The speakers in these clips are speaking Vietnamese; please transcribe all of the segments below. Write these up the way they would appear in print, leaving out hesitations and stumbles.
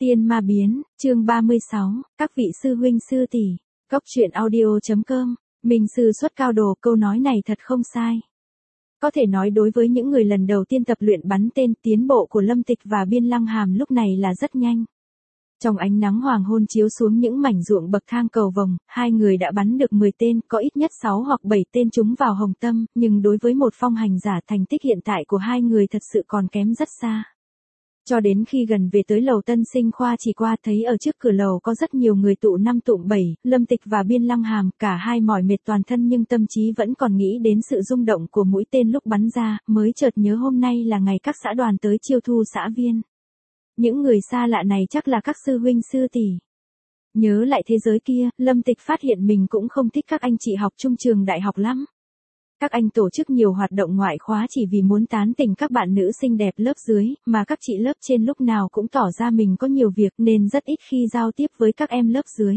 Tiên ma biến, chương 36, các vị sư huynh sư tỷ. Cốc truyện audio.com, Minh sư xuất cao đồ, câu nói này thật không sai. Có thể nói đối với những người lần đầu tiên tập luyện bắn tên, tiến bộ của Lâm Tịch và Biên Lăng Hàm lúc này là rất nhanh. Trong ánh nắng hoàng hôn chiếu xuống những mảnh ruộng bậc thang cầu vồng, hai người đã bắn được 10 tên, có ít nhất 6 hoặc 7 tên trúng vào hồng tâm, nhưng đối với một phong hành giả thành tích hiện tại của hai người thật sự còn kém rất xa. Cho đến khi gần về tới lầu tân sinh khoa chỉ qua thấy ở trước cửa lầu có rất nhiều người tụ năm tụm bảy, Lâm Tịch và Biên Lăng Hàm cả hai mỏi mệt toàn thân nhưng tâm trí vẫn còn nghĩ đến sự rung động của mũi tên lúc bắn ra, mới chợt nhớ hôm nay là ngày các xã đoàn tới chiêu thu xã viên. Những người xa lạ này chắc là các sư huynh sư tỷ. Nhớ lại thế giới kia, Lâm Tịch phát hiện mình cũng không thích các anh chị học trung trường đại học lắm. Các anh tổ chức nhiều hoạt động ngoại khóa chỉ vì muốn tán tỉnh các bạn nữ xinh đẹp lớp dưới, mà các chị lớp trên lúc nào cũng tỏ ra mình có nhiều việc nên rất ít khi giao tiếp với các em lớp dưới.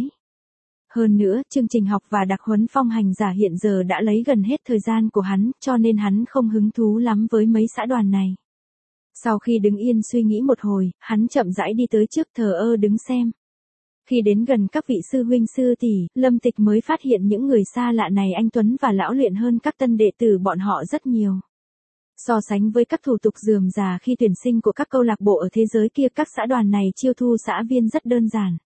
Hơn nữa, chương trình học và đặc huấn phong hành giả hiện giờ đã lấy gần hết thời gian của hắn, cho nên hắn không hứng thú lắm với mấy xã đoàn này. Sau khi đứng yên suy nghĩ một hồi, hắn chậm rãi đi tới trước thờ ơ đứng xem. Khi đến gần các vị sư huynh sư tỷ, Lâm Tịch mới phát hiện những người xa lạ này anh tuấn và lão luyện hơn các tân đệ tử bọn họ rất nhiều. So sánh với các thủ tục rườm rà khi tuyển sinh của các câu lạc bộ ở thế giới kia, các xã đoàn này chiêu thu xã viên rất đơn giản.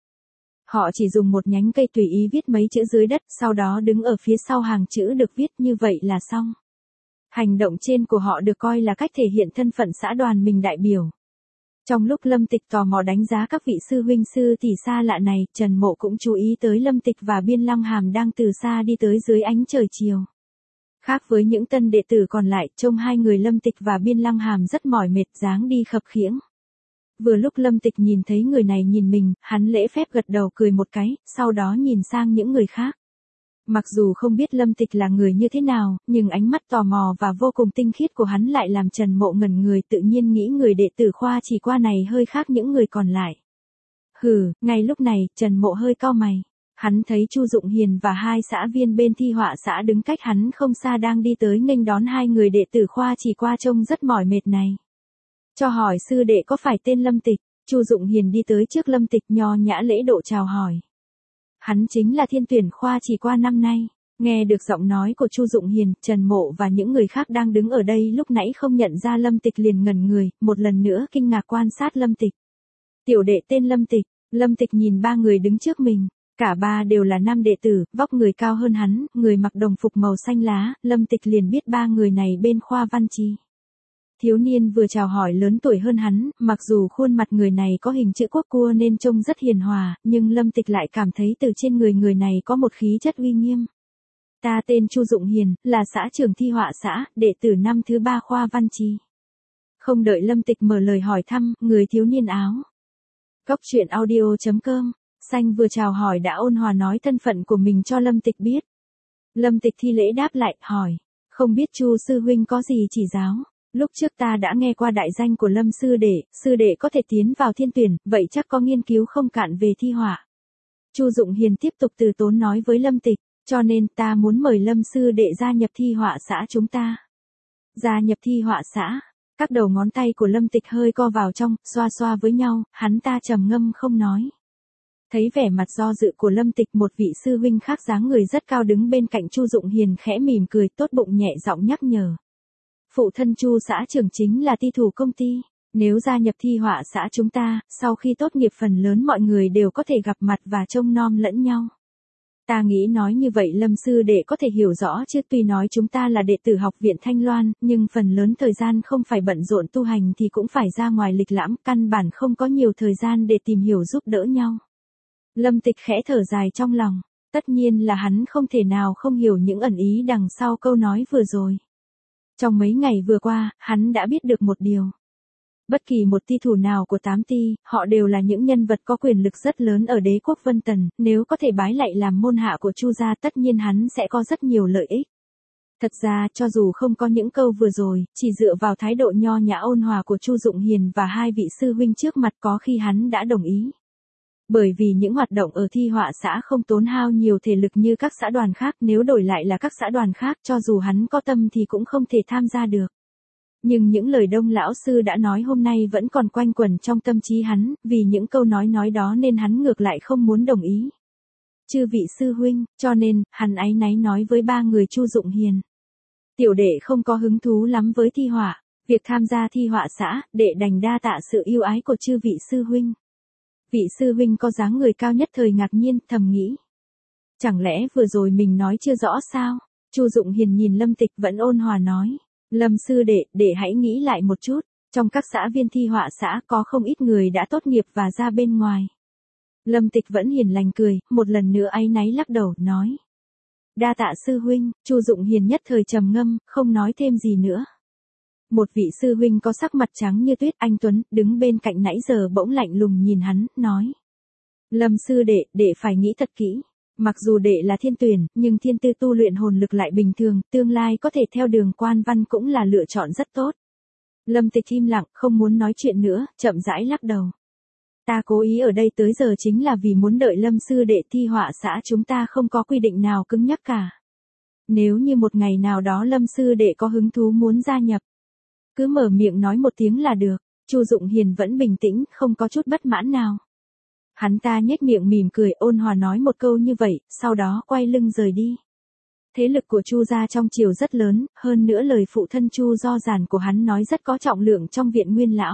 Họ chỉ dùng một nhánh cây tùy ý viết mấy chữ dưới đất, sau đó đứng ở phía sau hàng chữ được viết như vậy là xong. Hành động trên của họ được coi là cách thể hiện thân phận xã đoàn mình đại biểu. Trong lúc Lâm Tịch tò mò đánh giá các vị sư huynh sư tỷ xa lạ này, Trần Mộ cũng chú ý tới Lâm Tịch và Biên Lăng Hàm đang từ xa đi tới dưới ánh trời chiều. Khác với những tân đệ tử còn lại, trông hai người Lâm Tịch và Biên Lăng Hàm rất mỏi mệt, dáng đi khập khiễng. Vừa lúc Lâm Tịch nhìn thấy người này nhìn mình, hắn lễ phép gật đầu cười một cái, sau đó nhìn sang những người khác. Mặc dù không biết Lâm Tịch là người như thế nào, nhưng ánh mắt tò mò và vô cùng tinh khiết của hắn lại làm Trần Mộ ngẩn người, tự nhiên nghĩ người đệ tử khoa chỉ qua này hơi khác những người còn lại. Ngay lúc này, Trần Mộ hơi cau mày. Hắn thấy Chu Dụng Hiền và hai xã viên bên thi họa xã đứng cách hắn không xa đang đi tới nghênh đón hai người đệ tử khoa chỉ qua trông rất mỏi mệt này. Cho hỏi sư đệ có phải tên Lâm Tịch? Chu Dụng Hiền đi tới trước Lâm Tịch nho nhã lễ độ chào hỏi. Hắn chính là thiên tuyển khoa chỉ qua năm nay. Nghe được giọng nói của Chu Dụng Hiền, Trần Mộ và những người khác đang đứng ở đây lúc nãy không nhận ra Lâm Tịch liền ngẩn người, một lần nữa kinh ngạc quan sát Lâm Tịch. Tiểu đệ tên Lâm Tịch. Lâm Tịch nhìn ba người đứng trước mình. Cả ba đều là nam đệ tử, vóc người cao hơn hắn, người mặc đồng phục màu xanh lá, Lâm Tịch liền biết ba người này bên khoa văn chi. Thiếu niên vừa chào hỏi lớn tuổi hơn hắn, mặc dù khuôn mặt người này có hình chữ quốc cua nên trông rất hiền hòa, nhưng Lâm Tịch lại cảm thấy từ trên người này có một khí chất uy nghiêm. Ta tên Chu Dụng Hiền, là xã trưởng thi họa xã, đệ tử năm thứ 3 khoa văn chi. Không đợi Lâm Tịch mở lời hỏi thăm, người thiếu niên áo Cốc truyện audio.com, xanh vừa chào hỏi đã ôn hòa nói thân phận của mình cho Lâm Tịch biết. Lâm Tịch thi lễ đáp lại, hỏi, không biết Chu sư huynh có gì chỉ giáo. Lúc trước ta đã nghe qua đại danh của Lâm sư đệ có thể tiến vào thiên tuyển, vậy chắc có nghiên cứu không cạn về thi họa. Chu Dụng Hiền tiếp tục từ tốn nói với Lâm Tịch, cho nên ta muốn mời Lâm sư đệ gia nhập thi họa xã chúng ta. Gia nhập thi họa xã, các đầu ngón tay của Lâm Tịch hơi co vào trong, xoa xoa với nhau, hắn ta trầm ngâm không nói. Thấy vẻ mặt do dự của Lâm Tịch, một vị sư huynh khác dáng người rất cao đứng bên cạnh Chu Dụng Hiền khẽ mỉm cười, tốt bụng nhẹ giọng nhắc nhở. Phụ thân Chu xã trưởng chính là ty thủ công ty, nếu gia nhập thi họa xã chúng ta, sau khi tốt nghiệp phần lớn mọi người đều có thể gặp mặt và trông nom lẫn nhau. Ta nghĩ nói như vậy Lâm sư đệ có thể hiểu rõ chứ, tuy nói chúng ta là đệ tử học viện Thanh Loan, nhưng phần lớn thời gian không phải bận rộn tu hành thì cũng phải ra ngoài lịch lãm, căn bản không có nhiều thời gian để tìm hiểu giúp đỡ nhau. Lâm Tịch khẽ thở dài trong lòng, tất nhiên là hắn không thể nào không hiểu những ẩn ý đằng sau câu nói vừa rồi. Trong mấy ngày vừa qua, hắn đã biết được một điều. Bất kỳ một ty thủ nào của 8 ty, họ đều là những nhân vật có quyền lực rất lớn ở đế quốc Vân Tần, nếu có thể bái lạy làm môn hạ của Chu gia tất nhiên hắn sẽ có rất nhiều lợi ích. Thật ra, cho dù không có những câu vừa rồi, chỉ dựa vào thái độ nho nhã ôn hòa của Chu Dụng Hiền và hai vị sư huynh trước mặt có khi hắn đã đồng ý. Bởi vì những hoạt động ở thi họa xã không tốn hao nhiều thể lực như các xã đoàn khác, nếu đổi lại là các xã đoàn khác cho dù hắn có tâm thì cũng không thể tham gia được. Nhưng những lời Đông lão sư đã nói hôm nay vẫn còn quanh quẩn trong tâm trí hắn, vì những câu nói đó nên hắn ngược lại không muốn đồng ý. Chư vị sư huynh, cho nên, hắn áy náy nói với ba người Chu Dụng Hiền. Tiểu đệ không có hứng thú lắm với thi họa, việc tham gia thi họa xã, đệ đành đa tạ sự yêu ái của chư vị sư huynh. Vị sư huynh có dáng người cao nhất thời ngạc nhiên, thầm nghĩ. Chẳng lẽ vừa rồi mình nói chưa rõ sao? Chu Dụng Hiền nhìn Lâm Tịch vẫn ôn hòa nói. Lâm sư đệ hãy nghĩ lại một chút, trong các xã viên thi họa xã có không ít người đã tốt nghiệp và ra bên ngoài. Lâm Tịch vẫn hiền lành cười, một lần nữa áy náy lắc đầu, nói. Đa tạ sư huynh, Chu Dụng Hiền nhất thời trầm ngâm, không nói thêm gì nữa. Một vị sư huynh có sắc mặt trắng như tuyết, anh Tuấn, đứng bên cạnh nãy giờ bỗng lạnh lùng nhìn hắn, nói. Lâm sư đệ phải nghĩ thật kỹ. Mặc dù đệ là thiên tuyển, nhưng thiên tư tu luyện hồn lực lại bình thường, tương lai có thể theo đường quan văn cũng là lựa chọn rất tốt. Lâm Tịch im lặng, không muốn nói chuyện nữa, chậm rãi lắc đầu. Ta cố ý ở đây tới giờ chính là vì muốn đợi Lâm sư đệ thi họa xã chúng ta không có quy định nào cứng nhắc cả. Nếu như một ngày nào đó Lâm sư đệ có hứng thú muốn gia nhập, cứ mở miệng nói một tiếng là được. Chu Dụng Hiền vẫn bình tĩnh, không có chút bất mãn nào. Hắn ta nhếch miệng mỉm cười, ôn hòa nói một câu như vậy, sau đó quay lưng rời đi. Thế lực của Chu gia trong triều rất lớn, hơn nữa lời phụ thân Chu Do Giản của hắn nói rất có trọng lượng trong viện Nguyên lão.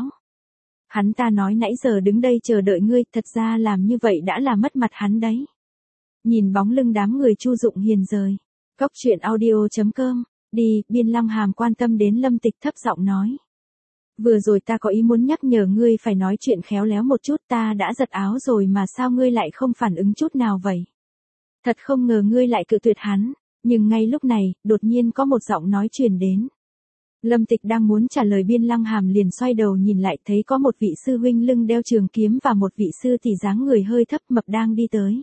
Hắn ta nói nãy giờ đứng đây chờ đợi ngươi, thật ra làm như vậy đã là mất mặt hắn đấy. Nhìn bóng lưng đám người Chu Dụng Hiền rời. Cốc truyện audio.com, đi, Biên Lăng Hàm quan tâm đến Lâm Tịch thấp giọng nói. Vừa rồi ta có ý muốn nhắc nhở ngươi phải nói chuyện khéo léo một chút, ta đã giật áo rồi mà sao ngươi lại không phản ứng chút nào vậy? Thật không ngờ ngươi lại cự tuyệt hắn, nhưng ngay lúc này, đột nhiên có một giọng nói truyền đến. Lâm Tịch đang muốn trả lời Biên Lăng Hàm liền xoay đầu nhìn lại thấy có một vị sư huynh lưng đeo trường kiếm và một vị sư tỷ dáng người hơi thấp mập đang đi tới.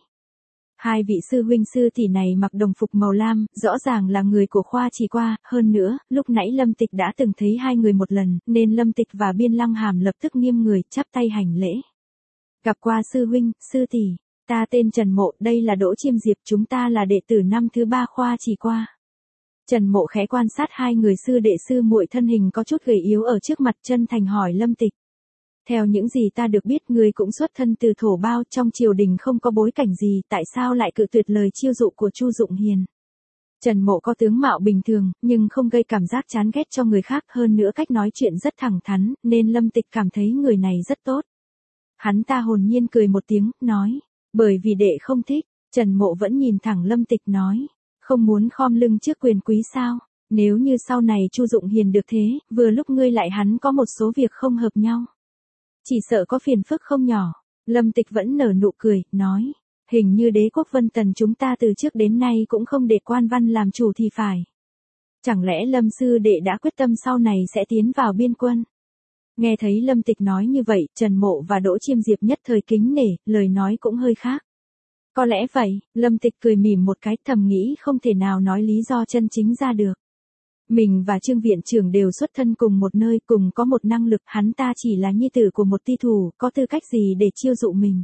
Hai vị sư huynh sư tỷ này mặc đồng phục màu lam, rõ ràng là người của khoa chỉ qua, hơn nữa, lúc nãy Lâm Tịch đã từng thấy hai người một lần, nên Lâm Tịch và Biên Lăng Hàm lập tức nghiêm người, chắp tay hành lễ. Gặp qua sư huynh, sư tỷ, ta tên Trần Mộ, đây là Đỗ Chiêm Diệp, chúng ta là đệ tử năm thứ 3 khoa chỉ qua. Trần Mộ khẽ quan sát hai người sư đệ sư muội thân hình có chút gầy yếu ở trước mặt, chân thành hỏi Lâm Tịch. Theo những gì ta được biết ngươi cũng xuất thân từ thổ bao, trong triều đình không có bối cảnh gì, tại sao lại cự tuyệt lời chiêu dụ của Chu Dụng Hiền? Trần Mộ có tướng mạo bình thường, nhưng không gây cảm giác chán ghét cho người khác, hơn nữa cách nói chuyện rất thẳng thắn, nên Lâm Tịch cảm thấy người này rất tốt. Hắn ta hồn nhiên cười một tiếng, nói, bởi vì đệ không thích. Trần Mộ vẫn nhìn thẳng Lâm Tịch nói, không muốn khom lưng trước quyền quý sao? Nếu như sau này Chu Dụng Hiền được thế, vừa lúc ngươi lại hắn có một số việc không hợp nhau. Chỉ sợ có phiền phức không nhỏ. Lâm Tịch vẫn nở nụ cười, nói. Hình như đế quốc Vân Tần chúng ta từ trước đến nay cũng không để quan văn làm chủ thì phải. Chẳng lẽ Lâm sư đệ đã quyết tâm sau này sẽ tiến vào biên quân? Nghe thấy Lâm Tịch nói như vậy, Trần Mộ và Đỗ Chiêm Diệp nhất thời kính nể, lời nói cũng hơi khác. Có lẽ vậy, Lâm Tịch cười mỉm một cái, thầm nghĩ không thể nào nói lý do chân chính ra được. Mình và Trương viện trưởng đều xuất thân cùng một nơi, cùng có một năng lực, hắn ta chỉ là nhi tử của một ty thủ, có tư cách gì để chiêu dụ mình.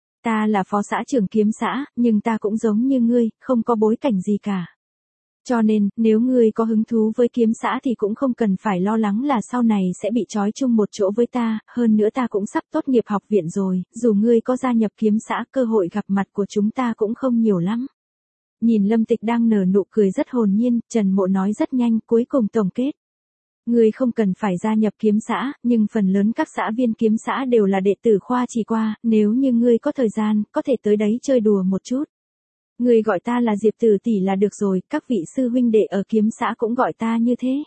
Ta là phó xã trưởng kiếm xã, nhưng ta cũng giống như ngươi, không có bối cảnh gì cả. Cho nên, nếu ngươi có hứng thú với kiếm xã thì cũng không cần phải lo lắng là sau này sẽ bị trói chung một chỗ với ta, hơn nữa ta cũng sắp tốt nghiệp học viện rồi, dù ngươi có gia nhập kiếm xã, cơ hội gặp mặt của chúng ta cũng không nhiều lắm. Nhìn Lâm Tịch đang nở nụ cười rất hồn nhiên, Trần Mộ nói rất nhanh, cuối cùng tổng kết. Ngươi không cần phải gia nhập kiếm xã, nhưng phần lớn các xã viên kiếm xã đều là đệ tử khoa chỉ qua, nếu như ngươi có thời gian, có thể tới đấy chơi đùa một chút. Ngươi gọi ta là Diệp Tử tỷ là được rồi, các vị sư huynh đệ ở kiếm xã cũng gọi ta như thế.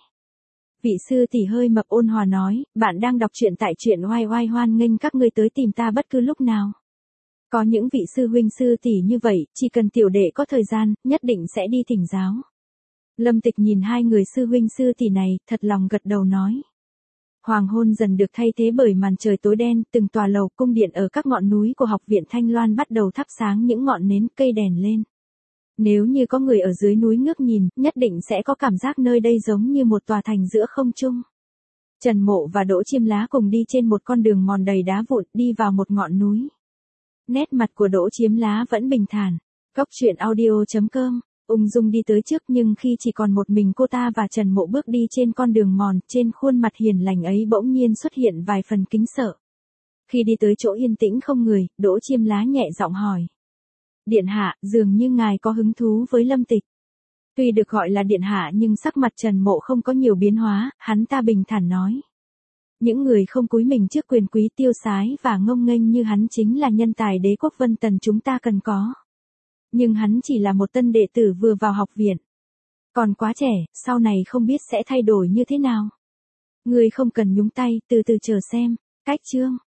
Vị sư tỷ hơi mập ôn hòa nói, bạn đang đọc truyện tại truyện oai oai, hoan nghênh các ngươi tới tìm ta bất cứ lúc nào. Có những vị sư huynh sư tỷ như vậy, chỉ cần tiểu đệ có thời gian, nhất định sẽ đi thỉnh giáo. Lâm Tịch nhìn hai người sư huynh sư tỷ này, thật lòng gật đầu nói. Hoàng hôn dần được thay thế bởi màn trời tối đen, từng tòa lầu cung điện ở các ngọn núi của học viện Thanh Loan bắt đầu thắp sáng những ngọn nến cây đèn lên. Nếu như có người ở dưới núi ngước nhìn, nhất định sẽ có cảm giác nơi đây giống như một tòa thành giữa không trung. Trần Mộ và Đỗ Chiêm Lá cùng đi trên một con đường mòn đầy đá vụn, đi vào một ngọn núi. Nét mặt của Đỗ Chiếm Lá vẫn bình thản. Cốc truyện audio.com ung dung đi tới trước, nhưng khi chỉ còn một mình cô ta và Trần Mộ bước đi trên con đường mòn, trên khuôn mặt hiền lành ấy bỗng nhiên xuất hiện vài phần kính sợ. Khi đi tới chỗ yên tĩnh không người, Đỗ Chiêm Lá nhẹ giọng hỏi. Điện hạ, dường như ngài có hứng thú với Lâm Tịch. Tuy được gọi là điện hạ nhưng sắc mặt Trần Mộ không có nhiều biến hóa, hắn ta bình thản nói. Những người không cúi mình trước quyền quý tiêu sái và ngông nghênh như hắn chính là nhân tài đế quốc Vân Tần chúng ta cần có. Nhưng hắn chỉ là một tân đệ tử vừa vào học viện. Còn quá trẻ, sau này không biết sẽ thay đổi như thế nào. Ngươi không cần nhúng tay, từ từ chờ xem. Cách chương